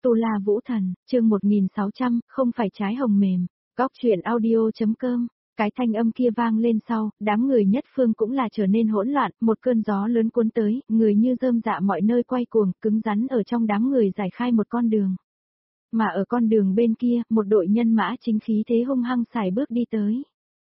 Tu La Vũ Thần, chương 1600, không phải trái hồng mềm. Góc truyện audio.com. Cái thanh âm kia vang lên sau, đám người nhất phương cũng là trở nên hỗn loạn, một cơn gió lớn cuốn tới, người như rơm rạ mọi nơi quay cuồng, cứng rắn ở trong đám người giải khai một con đường. Mà ở con đường bên kia, một đội nhân mã chính khí thế hung hăng xài bước đi tới.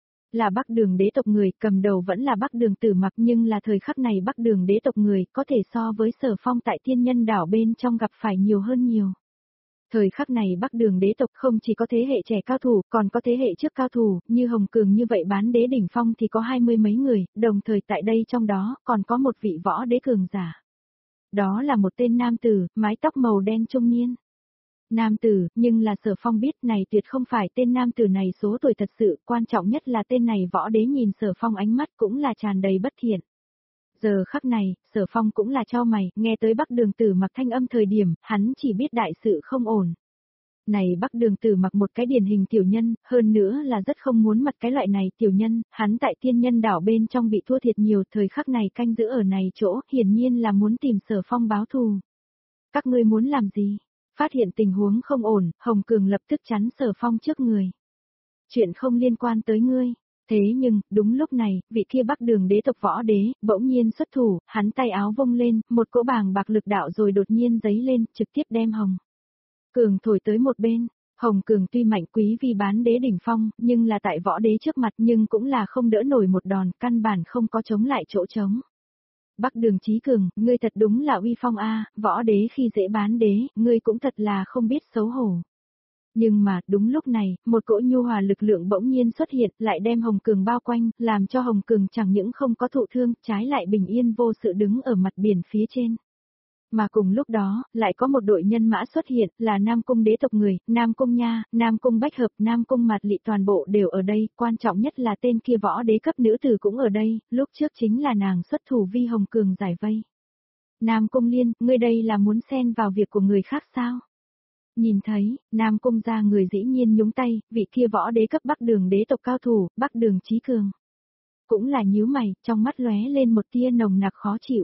Là Bắc Đường đế tộc người, cầm đầu vẫn là Bắc Đường Tử Mặc, nhưng là thời khắc này Bắc Đường đế tộc người có thể so với Sở Phong tại Thiên Nhân đảo bên trong gặp phải nhiều hơn nhiều. Thời khắc này Bắc Đường đế tộc không chỉ có thế hệ trẻ cao thủ, còn có thế hệ trước cao thủ, như Hồng Cường như vậy bán đế đỉnh phong thì có 20 mấy người, đồng thời tại đây trong đó còn có một vị võ đế cường giả. Đó là một tên nam tử, mái tóc màu đen trung niên. Nam tử, nhưng là Sở Phong biết này tuyệt không phải tên nam tử này số tuổi thật sự, quan trọng nhất là tên này võ đế nhìn Sở Phong ánh mắt cũng là tràn đầy bất thiện. Giờ khắc này, Sở Phong cũng là cho mày, nghe tới Bắc Đường Tử Mặc thanh âm thời điểm, hắn chỉ biết đại sự không ổn. Này Bắc Đường Tử Mặc một cái điển hình tiểu nhân, hơn nữa là rất không muốn mặt cái loại này tiểu nhân, hắn tại Thiên Nhân đảo bên trong bị thua thiệt nhiều, thời khắc này canh giữ ở này chỗ, hiển nhiên là muốn tìm Sở Phong báo thù. Các ngươi muốn làm gì? Phát hiện tình huống không ổn, Hồng Cường lập tức chắn Sở Phong trước người. Chuyện không liên quan tới ngươi. Thế nhưng, đúng lúc này, vị kia Bắc Đường đế tộc võ đế, bỗng nhiên xuất thủ, hắn tay áo vung lên, một cỗ bàng bạc lực đạo rồi đột nhiên giấy lên, trực tiếp đem Hồng Cường thổi tới một bên. Hồng Cường tuy mạnh quý vì bán đế đỉnh phong, nhưng là tại võ đế trước mặt nhưng cũng là không đỡ nổi một đòn, căn bản không có chống lại chỗ trống. Bắc Đường Chí Cường, ngươi thật đúng là uy phong a, võ đế khi dễ bán đế, ngươi cũng thật là không biết xấu hổ. Nhưng mà, đúng lúc này, một cỗ nhu hòa lực lượng bỗng nhiên xuất hiện, lại đem Hồng Cường bao quanh, làm cho Hồng Cường chẳng những không có thụ thương, trái lại bình yên vô sự đứng ở mặt biển phía trên. Mà cùng lúc đó, lại có một đội nhân mã xuất hiện, là Nam Cung đế tộc người, Nam Cung Nha, Nam Cung Bách Hợp, Nam Cung Mạt Lị toàn bộ đều ở đây, quan trọng nhất là tên kia võ đế cấp nữ tử cũng ở đây, lúc trước chính là nàng xuất thủ vi Hồng Cường giải vây. Nam Cung Liên, ngươi đây là muốn xen vào việc của người khác sao? Nhìn thấy, Nam Cung ra người dĩ nhiên nhúng tay, vị kia võ đế cấp Bắc Đường đế tộc cao thủ, Bắc Đường Chí Cường. Cũng là nhíu mày, trong mắt lóe lên một tia nồng nặc khó chịu.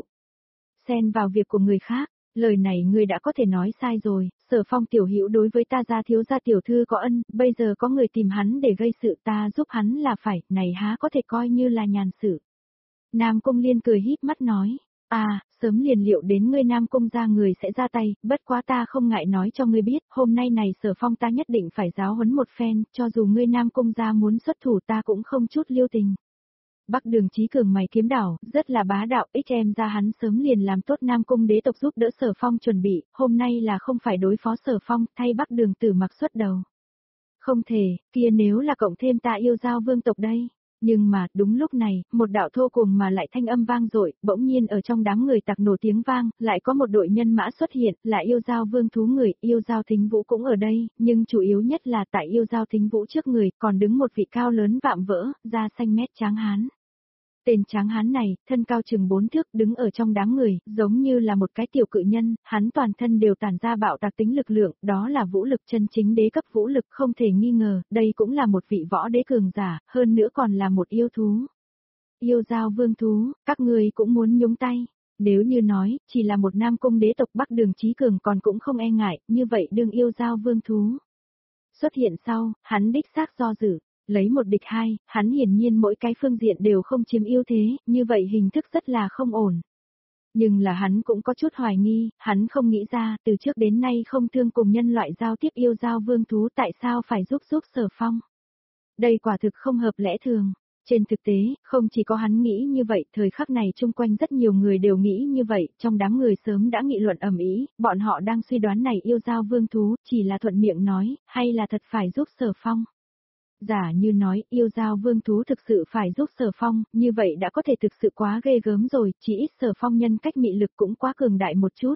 Xen vào việc của người khác, lời này ngươi đã có thể nói sai rồi, Sở Phong tiểu hữu đối với ta gia thiếu gia tiểu thư có ân, bây giờ có người tìm hắn để gây sự ta giúp hắn là phải, này há có thể coi như là nhàn sự. Nam Cung Liên cười híp mắt nói. Sớm liền liệu đến ngươi Nam Cung ra người sẽ ra tay, bất quá ta không ngại nói cho ngươi biết, hôm nay này Sở Phong ta nhất định phải giáo huấn một phen, cho dù ngươi Nam Cung ra muốn xuất thủ ta cũng không chút lưu tình. Bắc Đường Chí Cường mày kiếm đảo, rất là bá đạo, em ra hắn sớm liền làm tốt Nam Cung đế tộc giúp đỡ Sở Phong chuẩn bị, hôm nay là không phải đối phó Sở Phong, thay Bắc Đường Tử Mặc xuất đầu. Không thể, kia nếu là cộng thêm ta yêu giao vương tộc đây. Nhưng mà, đúng lúc này, một đạo thô cuồng mà lại thanh âm vang dội, bỗng nhiên ở trong đám người tặc nổ tiếng vang, lại có một đội nhân mã xuất hiện, là yêu giao vương thú người, yêu giao thính vũ cũng ở đây, nhưng chủ yếu nhất là tại yêu giao thính vũ trước người, còn đứng một vị cao lớn vạm vỡ, da xanh mét tráng hán. Tên tráng hán này, thân cao chừng 4 thước, đứng ở trong đám người, giống như là một cái tiểu cự nhân, hắn toàn thân đều tản ra bạo tạc tính lực lượng, đó là vũ lực chân chính đế cấp vũ lực không thể nghi ngờ, đây cũng là một vị võ đế cường giả, hơn nữa còn là một yêu thú. Yêu giao vương thú, các người cũng muốn nhúng tay. Nếu như nói, chỉ là một Nam Cung đế tộc Bắc Đường Chí Cường còn cũng không e ngại, như vậy đương yêu giao vương thú xuất hiện sau, hắn đích xác do dự. Lấy một địch hai, hắn hiển nhiên mỗi cái phương diện đều không chiếm ưu thế, như vậy hình thức rất là không ổn. Nhưng là hắn cũng có chút hoài nghi, hắn không nghĩ ra, từ trước đến nay không thương cùng nhân loại giao tiếp yêu giao vương thú tại sao phải giúp Sở Phong. Đây quả thực không hợp lẽ thường. Trên thực tế, không chỉ có hắn nghĩ như vậy, thời khắc này chung quanh rất nhiều người đều nghĩ như vậy, trong đám người sớm đã nghị luận ầm ĩ, bọn họ đang suy đoán này yêu giao vương thú, chỉ là thuận miệng nói, hay là thật phải giúp Sở Phong. Giả như nói, yêu giao vương thú thực sự phải giúp Sở Phong, như vậy đã có thể thực sự quá ghê gớm rồi, chỉ ít Sở Phong nhân cách mị lực cũng quá cường đại một chút.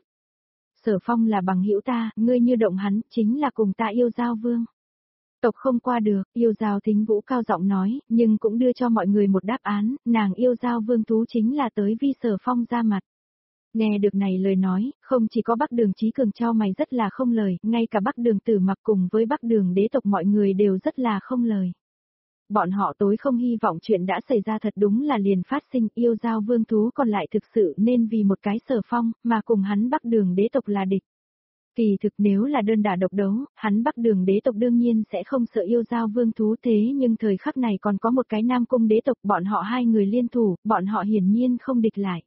Sở Phong là bằng hữu ta, ngươi như động hắn, chính là cùng ta yêu giao vương tộc không qua được, yêu giao thính vũ cao giọng nói, nhưng cũng đưa cho mọi người một đáp án, nàng yêu giao vương thú chính là tới vi Sở Phong ra mặt. Nghe được này lời nói, không chỉ có Bắc Đường Chí Cường cho mày rất là không lời, ngay cả Bắc Đường Tử Mặc cùng với Bắc Đường đế tộc mọi người đều rất là không lời. Bọn họ tối không hy vọng chuyện đã xảy ra thật đúng là liền phát sinh, yêu giao vương thú còn lại thực sự nên vì một cái Sở Phong, mà cùng hắn Bắc Đường đế tộc là địch. Kỳ thực nếu là đơn đả độc đấu, hắn Bắc Đường đế tộc đương nhiên sẽ không sợ yêu giao vương thú thế nhưng thời khắc này còn có một cái Nam Cung đế tộc bọn họ hai người liên thủ, bọn họ hiển nhiên không địch lại.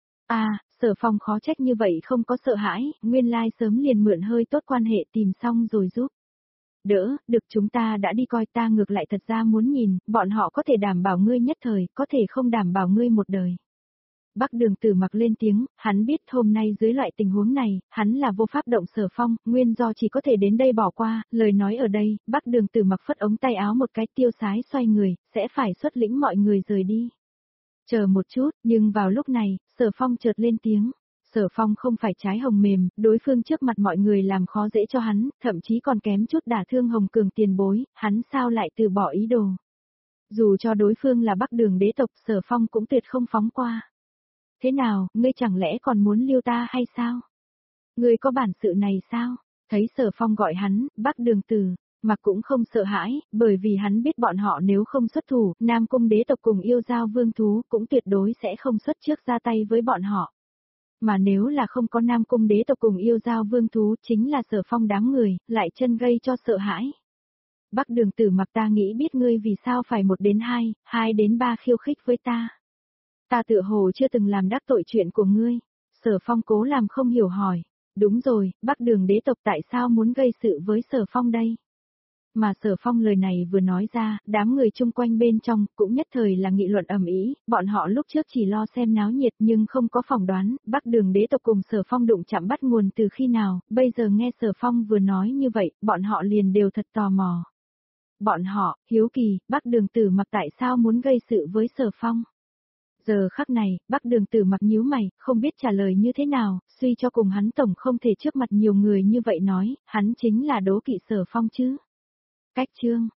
Sở Phong khó trách như vậy không có sợ hãi, nguyên lai sớm liền mượn hơi tốt quan hệ tìm xong rồi giúp. Đỡ, được chúng ta đã đi coi ta ngược lại thật ra muốn nhìn, bọn họ có thể đảm bảo ngươi nhất thời, có thể không đảm bảo ngươi một đời. Bắc Đường Tử Mặc lên tiếng, hắn biết hôm nay dưới loại tình huống này, hắn là vô pháp động Sở Phong, nguyên do chỉ có thể đến đây bỏ qua, lời nói ở đây, Bắc Đường Tử Mặc phất ống tay áo một cái tiêu sái xoay người, sẽ phải xuất lĩnh mọi người rời đi. Chờ một chút, nhưng vào lúc này, Sở Phong chợt lên tiếng. Sở Phong không phải trái hồng mềm, đối phương trước mặt mọi người làm khó dễ cho hắn, thậm chí còn kém chút đả thương Hồng Cường tiền bối, hắn sao lại từ bỏ ý đồ. Dù cho đối phương là Bắc Đường đế tộc, Sở Phong cũng tuyệt không phóng qua. Thế nào, ngươi chẳng lẽ còn muốn lưu ta hay sao? Ngươi có bản sự này sao? Thấy Sở Phong gọi hắn, Bắc Đường Tử Mặc cũng không sợ hãi, bởi vì hắn biết bọn họ nếu không xuất thủ, Nam Cung đế tộc cùng yêu giao vương thú cũng tuyệt đối sẽ không xuất trước ra tay với bọn họ. Mà nếu là không có Nam Cung đế tộc cùng yêu giao vương thú chính là Sở Phong đám người, lại chân gây cho sợ hãi. Bắc Đường Tử Mặc ta nghĩ biết ngươi vì sao phải 1 đến 2, 2 đến 3 khiêu khích với ta. Ta tựa hồ chưa từng làm đắc tội chuyện của ngươi. Sở Phong cố làm không hiểu hỏi. Đúng rồi, Bắc Đường đế tộc tại sao muốn gây sự với Sở Phong đây? Mà Sở Phong lời này vừa nói ra, đám người chung quanh bên trong cũng nhất thời là nghị luận ầm ĩ, bọn họ lúc trước chỉ lo xem náo nhiệt nhưng không có phỏng đoán, Bắc Đường đế tộc cùng Sở Phong đụng chạm bắt nguồn từ khi nào, bây giờ nghe Sở Phong vừa nói như vậy, bọn họ liền đều thật tò mò. Bọn họ, hiếu kỳ, Bắc Đường Tử Mặc tại sao muốn gây sự với Sở Phong? Giờ khắc này, Bắc Đường Tử Mặc nhíu mày, không biết trả lời như thế nào, suy cho cùng hắn tổng không thể trước mặt nhiều người như vậy nói, hắn chính là đố kỵ Sở Phong chứ. Cách chương